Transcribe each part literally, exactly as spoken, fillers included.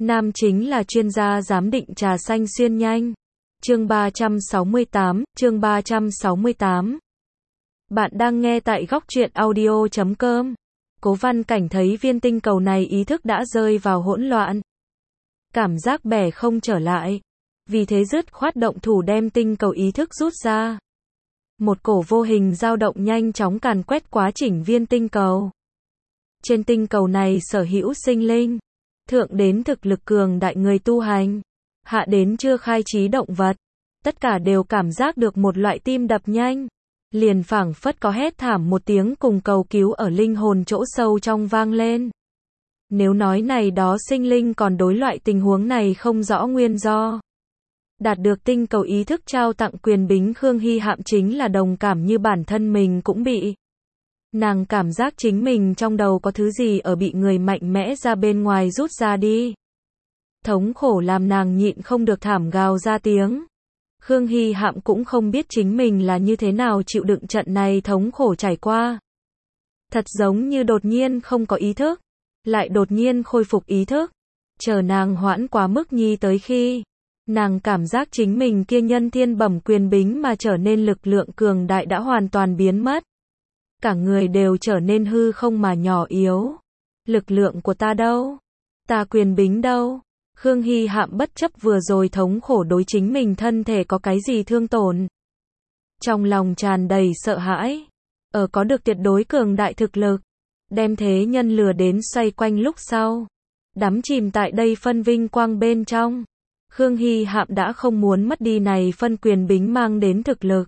Nam chính là chuyên gia giám định trà xanh xuyên nhanh. Chương ba trăm sáu mươi tám, chương ba trăm sáu mươi tám. Bạn đang nghe tại góc truyện audio chấm com. Cố Văn Cảnh thấy viên tinh cầu này ý thức đã rơi vào hỗn loạn. Cảm giác bẻ không trở lại. Vì thế dứt khoát động thủ đem tinh cầu ý thức rút ra. Một cổ vô hình dao động nhanh chóng càn quét quá trình viên tinh cầu. Trên tinh cầu này sở hữu sinh linh. Thượng đến thực lực cường đại người tu hành. Hạ đến chưa khai trí động vật. Tất cả đều cảm giác được một loại tim đập nhanh. Liền phảng phất có hét thảm một tiếng cùng cầu cứu ở linh hồn chỗ sâu trong vang lên. Nếu nói này đó sinh linh còn đối loại tình huống này không rõ nguyên do. Đạt được tinh cầu ý thức trao tặng quyền bính Khương Hy Hạm chính là đồng cảm như bản thân mình cũng bị. Nàng cảm giác chính mình trong đầu có thứ gì ở bị người mạnh mẽ ra bên ngoài rút ra đi. Thống khổ làm nàng nhịn không được thảm gào ra tiếng. Khương Hy Hạm cũng không biết chính mình là như thế nào chịu đựng trận này thống khổ trải qua. Thật giống như đột nhiên không có ý thức, lại đột nhiên khôi phục ý thức. Chờ nàng hoãn quá mức nhi tới khi, nàng cảm giác chính mình kia nhân thiên bẩm quyền bính mà trở nên lực lượng cường đại đã hoàn toàn biến mất. Cả người đều trở nên hư không mà nhỏ yếu. Lực lượng của ta đâu? Ta quyền bính đâu? Khương Hy Hạm bất chấp vừa rồi thống khổ đối chính mình thân thể có cái gì thương tổn. Trong lòng tràn đầy sợ hãi. Ở có được tuyệt đối cường đại thực lực. Đem thế nhân lừa đến xoay quanh lúc sau. Đắm chìm tại đây phân vinh quang bên trong. Khương Hy Hạm đã không muốn mất đi này phân quyền bính mang đến thực lực.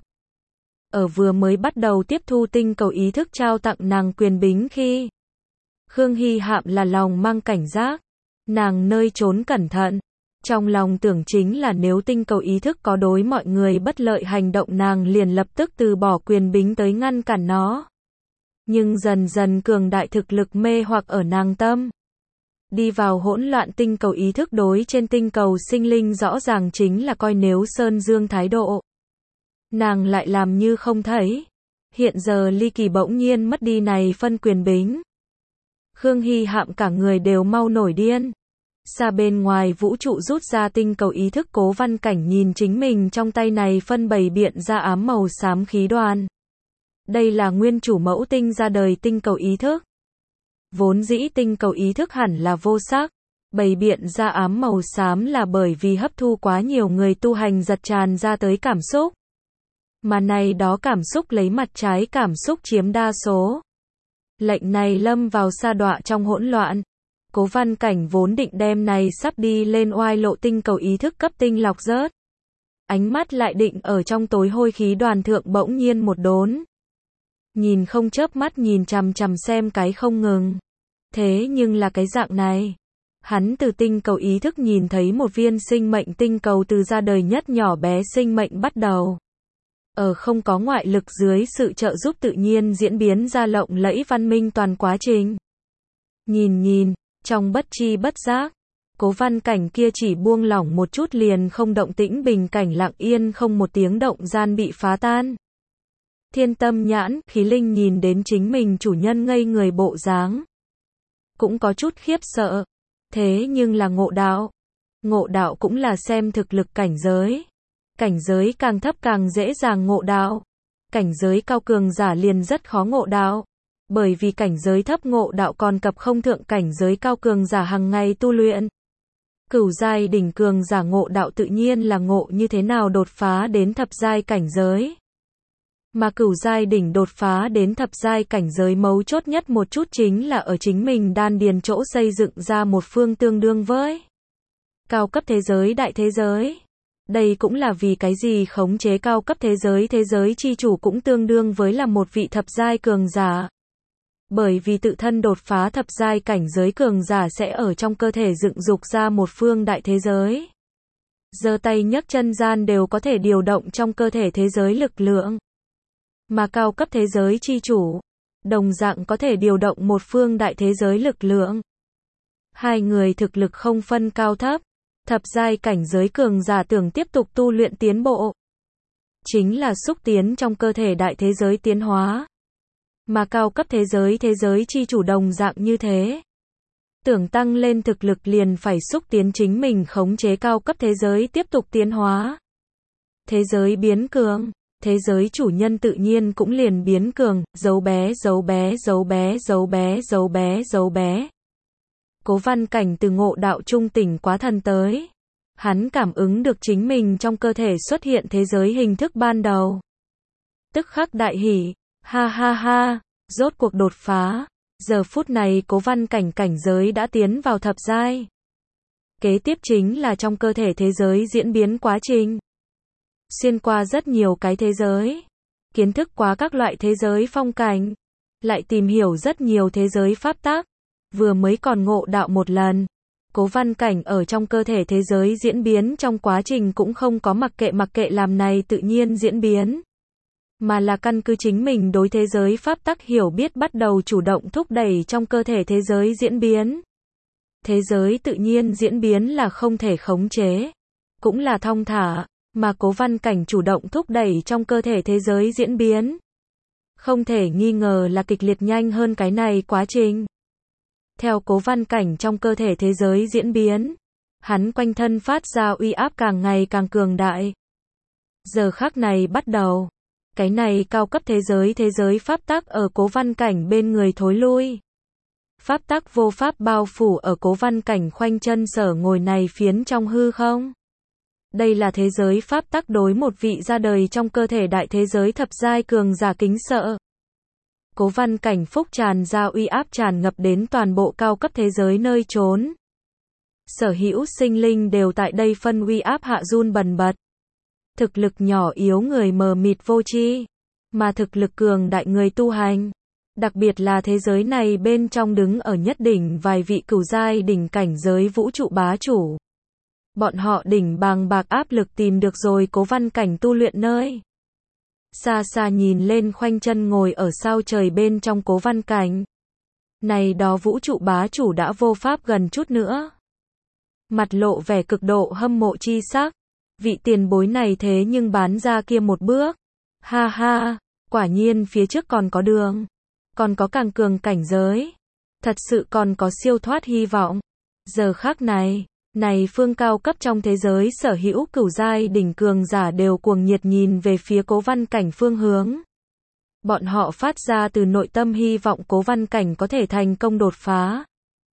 Ở vừa mới bắt đầu tiếp thu tinh cầu ý thức trao tặng nàng quyền bính khi. Khương Hy Hạm là lòng mang cảnh giác. Nàng nơi trốn cẩn thận. Trong lòng tưởng chính là nếu tinh cầu ý thức có đối mọi người bất lợi hành động nàng liền lập tức từ bỏ quyền bính tới ngăn cản nó. Nhưng dần dần cường đại thực lực mê hoặc ở nàng tâm. Đi vào hỗn loạn tinh cầu ý thức đối trên tinh cầu sinh linh rõ ràng chính là coi nếu sơn dương thái độ. Nàng lại làm như không thấy. Hiện giờ ly kỳ bỗng nhiên mất đi này phân quyền bính. Khương Hy Hạm cả người đều mau nổi điên. Xa bên ngoài vũ trụ rút ra tinh cầu ý thức Cố Văn Cảnh nhìn chính mình trong tay này phân bày biện ra ám màu xám khí đoàn. Đây là nguyên chủ mẫu tinh ra đời tinh cầu ý thức. Vốn dĩ tinh cầu ý thức hẳn là vô sắc. Bày biện ra ám màu xám là bởi vì hấp thu quá nhiều người tu hành giật tràn ra tới cảm xúc. Mà này đó cảm xúc lấy mặt trái cảm xúc chiếm đa số. Lệnh này lâm vào sa đọa trong hỗn loạn. Cố Văn Cảnh vốn định đem này sắp đi lên oai lộ tinh cầu ý thức cấp tinh lọc rớt. Ánh mắt lại định ở trong tối hôi khí đoàn thượng bỗng nhiên một đốn. Nhìn không chớp mắt nhìn chằm chằm xem cái không ngừng. Thế nhưng là cái dạng này. Hắn từ tinh cầu ý thức nhìn thấy một viên sinh mệnh tinh cầu từ ra đời nhất nhỏ bé sinh mệnh bắt đầu. Ở không có ngoại lực dưới sự trợ giúp tự nhiên diễn biến ra lộng lẫy văn minh toàn quá trình. Nhìn nhìn, trong bất chi bất giác, Cố Văn Cảnh kia chỉ buông lỏng một chút liền không động tĩnh bình cảnh lặng yên không một tiếng động gian bị phá tan. Thiên tâm nhãn, khí linh nhìn đến chính mình chủ nhân ngây người bộ dáng. Cũng có chút khiếp sợ. Thế nhưng là ngộ đạo. Ngộ đạo cũng là xem thực lực cảnh giới. Cảnh giới càng thấp càng dễ dàng ngộ đạo. Cảnh giới cao cường giả liền rất khó ngộ đạo. Bởi vì cảnh giới thấp ngộ đạo còn cập không thượng cảnh giới cao cường giả hàng ngày tu luyện. Cửu giai đỉnh cường giả ngộ đạo tự nhiên là ngộ như thế nào đột phá đến thập giai cảnh giới. Mà cửu giai đỉnh đột phá đến thập giai cảnh giới mấu chốt nhất một chút chính là ở chính mình đan điền chỗ xây dựng ra một phương tương đương với cao cấp thế giới đại thế giới. Đây cũng là vì cái gì khống chế cao cấp thế giới thế giới chi chủ cũng tương đương với là một vị thập giai cường giả. Bởi vì tự thân đột phá thập giai cảnh giới cường giả sẽ ở trong cơ thể dựng dục ra một phương đại thế giới. Giơ tay nhấc chân gian đều có thể điều động trong cơ thể thế giới lực lượng. Mà cao cấp thế giới chi chủ, đồng dạng có thể điều động một phương đại thế giới lực lượng. Hai người thực lực không phân cao thấp. Thập giai cảnh giới cường giả tưởng tiếp tục tu luyện tiến bộ. Chính là xúc tiến trong cơ thể đại thế giới tiến hóa. Mà cao cấp thế giới thế giới chi chủ đồng dạng như thế. Tưởng tăng lên thực lực liền phải xúc tiến chính mình khống chế cao cấp thế giới tiếp tục tiến hóa. Thế giới biến cường, thế giới chủ nhân tự nhiên cũng liền biến cường, dấu bé dấu bé dấu bé dấu bé dấu bé dấu bé. Cố Văn Cảnh từ ngộ đạo trung tỉnh quá thần tới. Hắn cảm ứng được chính mình trong cơ thể xuất hiện thế giới hình thức ban đầu. Tức khắc đại hỉ, ha ha ha, rốt cuộc đột phá. Giờ phút này Cố Văn Cảnh cảnh giới đã tiến vào thập giai. Kế tiếp chính là trong cơ thể thế giới diễn biến quá trình. Xuyên qua rất nhiều cái thế giới. Kiến thức quá các loại thế giới phong cảnh. Lại tìm hiểu rất nhiều thế giới pháp tắc. Vừa mới còn ngộ đạo một lần. Cố Văn Cảnh ở trong cơ thể thế giới diễn biến trong quá trình cũng không có mặc kệ mặc kệ làm này tự nhiên diễn biến. Mà là căn cứ chính mình đối thế giới pháp tắc hiểu biết bắt đầu chủ động thúc đẩy trong cơ thể thế giới diễn biến. Thế giới tự nhiên diễn biến là không thể khống chế. Cũng là thong thả, mà Cố Văn Cảnh chủ động thúc đẩy trong cơ thể thế giới diễn biến. Không thể nghi ngờ là kịch liệt nhanh hơn cái này quá trình. Theo Cố Văn Cảnh trong cơ thể thế giới diễn biến, hắn quanh thân phát ra uy áp càng ngày càng cường đại. Giờ khắc này bắt đầu, cái này cao cấp thế giới thế giới pháp tắc ở Cố Văn Cảnh bên người thối lui. Pháp tắc vô pháp bao phủ ở Cố Văn Cảnh khoanh chân sở ngồi này phiến trong hư không. Đây là thế giới pháp tắc đối một vị ra đời trong cơ thể đại thế giới thập giai cường giả kính sợ. Cố Văn Cảnh phúc tràn ra uy áp tràn ngập đến toàn bộ cao cấp thế giới nơi trốn. Sở hữu sinh linh đều tại đây phân uy áp hạ run bần bật. Thực lực nhỏ yếu người mờ mịt vô tri, mà thực lực cường đại người tu hành. Đặc biệt là thế giới này bên trong đứng ở nhất đỉnh vài vị cửu giai đỉnh cảnh giới vũ trụ bá chủ. Bọn họ đỉnh bàng bạc áp lực tìm được rồi Cố Văn Cảnh tu luyện nơi. Xa xa nhìn lên khoanh chân ngồi ở sao trời bên trong Cố Văn Cảnh. Này đó vũ trụ bá chủ đã vô pháp gần chút nữa. Mặt lộ vẻ cực độ hâm mộ chi sắc. Vị tiền bối này thế nhưng bán ra kia một bước. Ha ha, quả nhiên phía trước còn có đường. Còn có càng cường cảnh giới. Thật sự còn có siêu thoát hy vọng. Giờ khắc này, này phương cao cấp trong thế giới sở hữu cửu giai đỉnh cường giả đều cuồng nhiệt nhìn về phía Cố Văn Cảnh phương hướng. Bọn họ phát ra từ nội tâm hy vọng Cố Văn Cảnh có thể thành công đột phá.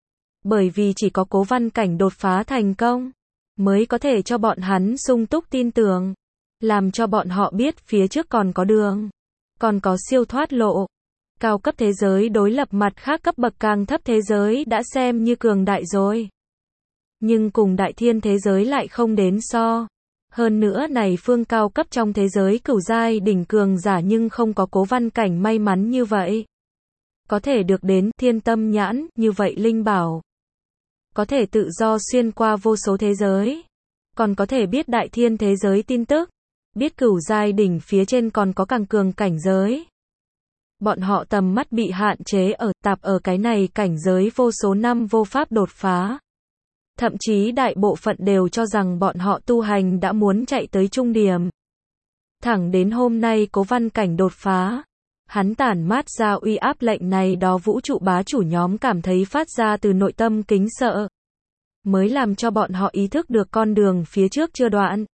Bởi vì chỉ có Cố Văn Cảnh đột phá thành công, mới có thể cho bọn hắn sung túc tin tưởng. Làm cho bọn họ biết phía trước còn có đường. Còn có siêu thoát lộ. Cao cấp thế giới đối lập mặt khác cấp bậc càng thấp thế giới đã xem như cường đại rồi. Nhưng cùng đại thiên thế giới lại không đến so. Hơn nữa này phương cao cấp trong thế giới cửu giai đỉnh cường giả nhưng không có Cố Văn Cảnh may mắn như vậy. Có thể được đến thiên tâm nhãn như vậy linh bảo. Có thể tự do xuyên qua vô số thế giới. Còn có thể biết đại thiên thế giới tin tức. Biết cửu giai đỉnh phía trên còn có càng cường cảnh giới. Bọn họ tầm mắt bị hạn chế ở tạp ở cái này cảnh giới vô số năm vô pháp đột phá. Thậm chí đại bộ phận đều cho rằng bọn họ tu hành đã muốn chạy tới trung điểm. Thẳng đến hôm nay Cố Văn Cảnh đột phá. Hắn tản mát ra uy áp lệnh này đó vũ trụ bá chủ nhóm cảm thấy phát ra từ nội tâm kính sợ. Mới làm cho bọn họ ý thức được con đường phía trước chưa đoạn.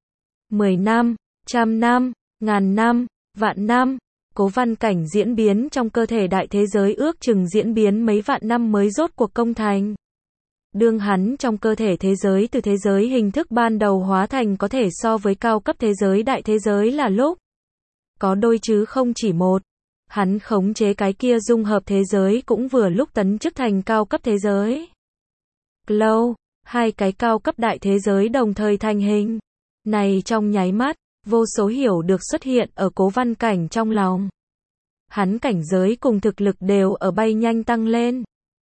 Mười năm, trăm năm, ngàn năm, vạn năm. Cố Văn Cảnh diễn biến trong cơ thể đại thế giới ước chừng diễn biến mấy vạn năm mới rốt cuộc công thành. Đương hắn trong cơ thể thế giới từ thế giới hình thức ban đầu hóa thành có thể so với cao cấp thế giới đại thế giới là lúc. Có đôi chứ không chỉ một. Hắn khống chế cái kia dung hợp thế giới cũng vừa lúc tấn chức thành cao cấp thế giới. Glow, hai cái cao cấp đại thế giới đồng thời thành hình. Này trong nháy mắt, vô số hiểu được xuất hiện ở Cố Văn Cảnh trong lòng. Hắn cảnh giới cùng thực lực đều ở bay nhanh tăng lên.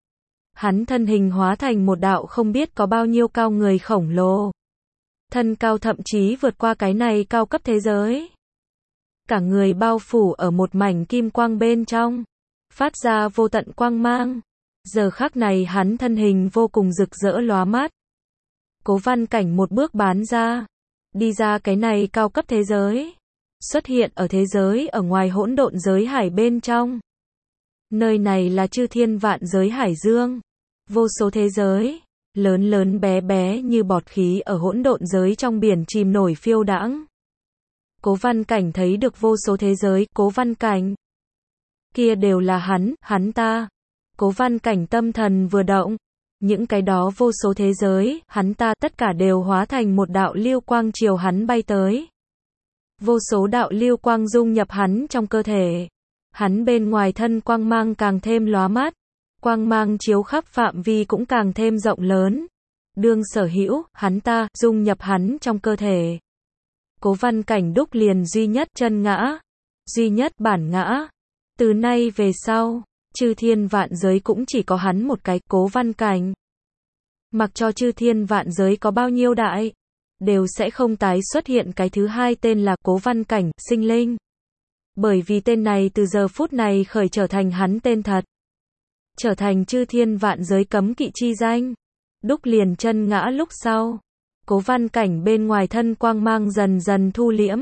Hắn thân hình hóa thành một đạo không biết có bao nhiêu cao người khổng lồ. Thân cao thậm chí vượt qua cái này cao cấp thế giới. Cả người bao phủ ở một mảnh kim quang bên trong. Phát ra vô tận quang mang. Giờ khắc này hắn thân hình vô cùng rực rỡ lóa mắt. Cố Văn Cảnh một bước bán ra. Đi ra cái này cao cấp thế giới. Xuất hiện ở thế giới ở ngoài hỗn độn giới hải bên trong. Nơi này là chư thiên vạn giới hải dương. Vô số thế giới, lớn lớn bé bé như bọt khí ở hỗn độn giới trong biển chìm nổi phiêu đãng. Cố Văn Cảnh thấy được vô số thế giới, Cố Văn Cảnh. Kia đều là hắn, hắn ta. Cố Văn Cảnh tâm thần vừa động. Những cái đó vô số thế giới, hắn ta tất cả đều hóa thành một đạo lưu quang chiều hắn bay tới. Vô số đạo lưu quang dung nhập hắn trong cơ thể. Hắn bên ngoài thân quang mang càng thêm lóa mắt. Quang mang chiếu khắp phạm vi cũng càng thêm rộng lớn. Đương sở hữu, hắn ta, dung nhập hắn trong cơ thể. Cố Văn Cảnh đúc liền duy nhất chân ngã. Duy nhất bản ngã. Từ nay về sau, chư thiên vạn giới cũng chỉ có hắn một cái, Cố Văn Cảnh. Mặc cho chư thiên vạn giới có bao nhiêu đại, đều sẽ không tái xuất hiện cái thứ hai tên là Cố Văn Cảnh, sinh linh. Bởi vì tên này từ giờ phút này khởi trở thành hắn tên thật. Trở thành chư thiên vạn giới cấm kỵ chi danh. Đúc liền chân ngã lúc sau. Cố Văn Cảnh bên ngoài thân quang mang dần dần thu liễm.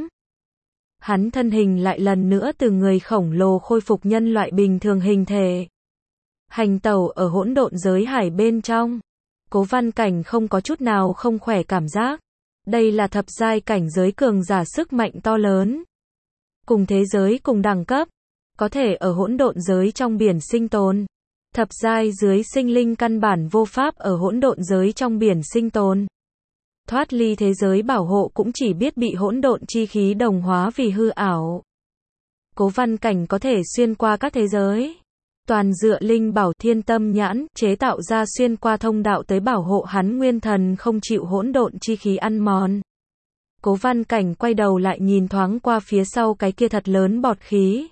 Hắn thân hình lại lần nữa từ người khổng lồ khôi phục nhân loại bình thường hình thể. Hành tẩu ở hỗn độn giới hải bên trong. Cố Văn Cảnh không có chút nào không khỏe cảm giác. Đây là thập giai cảnh giới cường giả sức mạnh to lớn. Cùng thế giới cùng đẳng cấp. Có thể ở hỗn độn giới trong biển sinh tồn. Thập giai dưới sinh linh căn bản vô pháp ở hỗn độn giới trong biển sinh tồn. Thoát ly thế giới bảo hộ cũng chỉ biết bị hỗn độn chi khí đồng hóa vì hư ảo. Cố Văn Cảnh có thể xuyên qua các thế giới. Toàn dựa linh bảo thiên tâm nhãn, chế tạo ra xuyên qua thông đạo tới bảo hộ hắn nguyên thần không chịu hỗn độn chi khí ăn mòn. Cố Văn Cảnh quay đầu lại nhìn thoáng qua phía sau cái kia thật lớn bọt khí.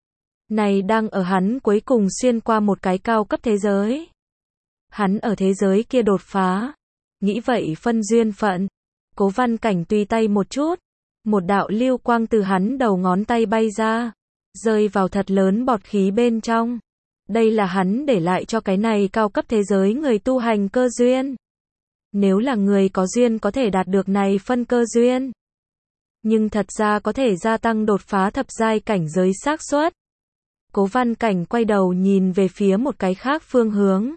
Này đang ở hắn cuối cùng xuyên qua một cái cao cấp thế giới. Hắn ở thế giới kia đột phá. Nghĩ vậy phân duyên phận. Cố Văn Cảnh tùy tay một chút. Một đạo lưu quang từ hắn đầu ngón tay bay ra. Rơi vào thật lớn bọt khí bên trong. Đây là hắn để lại cho cái này cao cấp thế giới người tu hành cơ duyên. Nếu là người có duyên có thể đạt được này phân cơ duyên. Nhưng thật ra có thể gia tăng đột phá thập giai cảnh giới xác suất. Cố Văn Cảnh quay đầu nhìn về phía một cái khác phương hướng.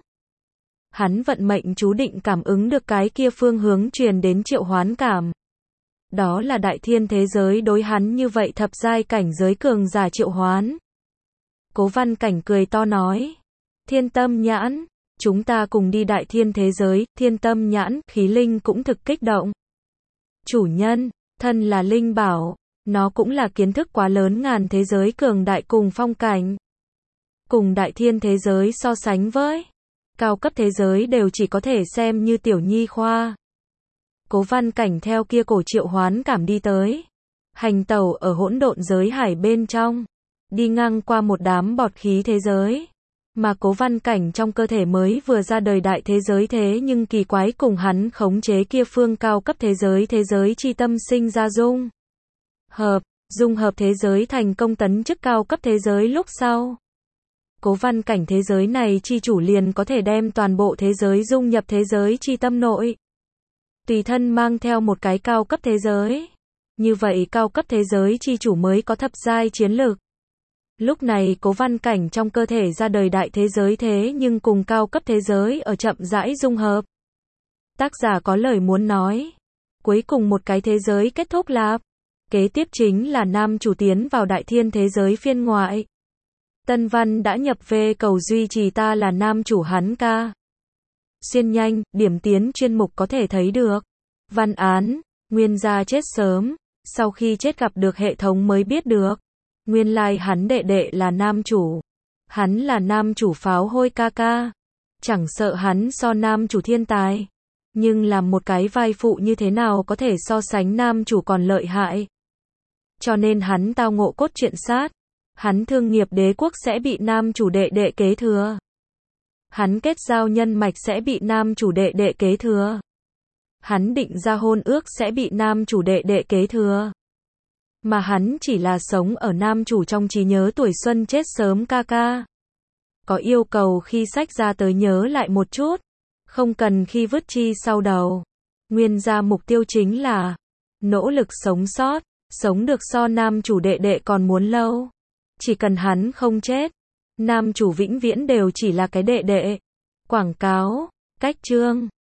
Hắn vận mệnh chú định cảm ứng được cái kia phương hướng truyền đến triệu hoán cảm. Đó là đại thiên thế giới đối hắn như vậy thập giai cảnh giới cường giả triệu hoán. Cố Văn Cảnh cười to nói. Thiên tâm nhãn, chúng ta cùng đi đại thiên thế giới, thiên tâm nhãn, khí linh cũng thực kích động. Chủ nhân, thân là linh bảo, nó cũng là kiến thức quá lớn ngàn thế giới cường đại cùng phong cảnh. Cùng đại thiên thế giới so sánh với cao cấp thế giới đều chỉ có thể xem như tiểu nhi khoa. Cố Văn Cảnh theo kia cổ triệu hoán cảm đi tới. Hành tẩu ở hỗn độn giới hải bên trong. Đi ngang qua một đám bọt khí thế giới. Mà Cố Văn Cảnh trong cơ thể mới vừa ra đời đại thế giới thế nhưng kỳ quái cùng hắn khống chế kia phương cao cấp thế giới thế giới chi tâm sinh ra dung. Hợp, dung hợp thế giới thành công tấn chức cao cấp thế giới lúc sau. Cố Văn Cảnh thế giới này chi chủ liền có thể đem toàn bộ thế giới dung nhập thế giới chi tâm nội. Tùy thân mang theo một cái cao cấp thế giới. Như vậy cao cấp thế giới chi chủ mới có thập giai chiến lực. Lúc này Cố Văn Cảnh trong cơ thể ra đời đại thế giới thế nhưng cùng cao cấp thế giới ở chậm rãi dung hợp. Tác giả có lời muốn nói. Cuối cùng một cái thế giới kết thúc lạp. Kế tiếp chính là nam chủ tiến vào đại thiên thế giới phiên ngoại. Tân văn đã nhập về cầu duy trì ta là nam chủ hắn ca. Xuyên nhanh, điểm tiến chuyên mục có thể thấy được. Văn án, nguyên gia chết sớm. Sau khi chết gặp được hệ thống mới biết được. Nguyên lai like hắn đệ đệ là nam chủ. Hắn là nam chủ pháo hôi ca ca. Chẳng sợ hắn so nam chủ thiên tài. Nhưng làm một cái vai phụ như thế nào có thể so sánh nam chủ còn lợi hại. Cho nên hắn tao ngộ cốt truyện sát. Hắn thương nghiệp đế quốc sẽ bị nam chủ đệ đệ kế thừa. Hắn kết giao nhân mạch sẽ bị nam chủ đệ đệ kế thừa. Hắn định ra hôn ước sẽ bị nam chủ đệ đệ kế thừa. Mà hắn chỉ là sống ở nam chủ trong trí nhớ tuổi xuân chết sớm ca ca. Có yêu cầu khi sách ra tới nhớ lại một chút. Không cần khi vứt chi sau đầu. Nguyên gia mục tiêu chính là nỗ lực sống sót. Sống được so nam chủ đệ đệ còn muốn lâu. Chỉ cần hắn không chết. Nam chủ vĩnh viễn đều chỉ là cái đệ đệ. Quảng cáo, cách chương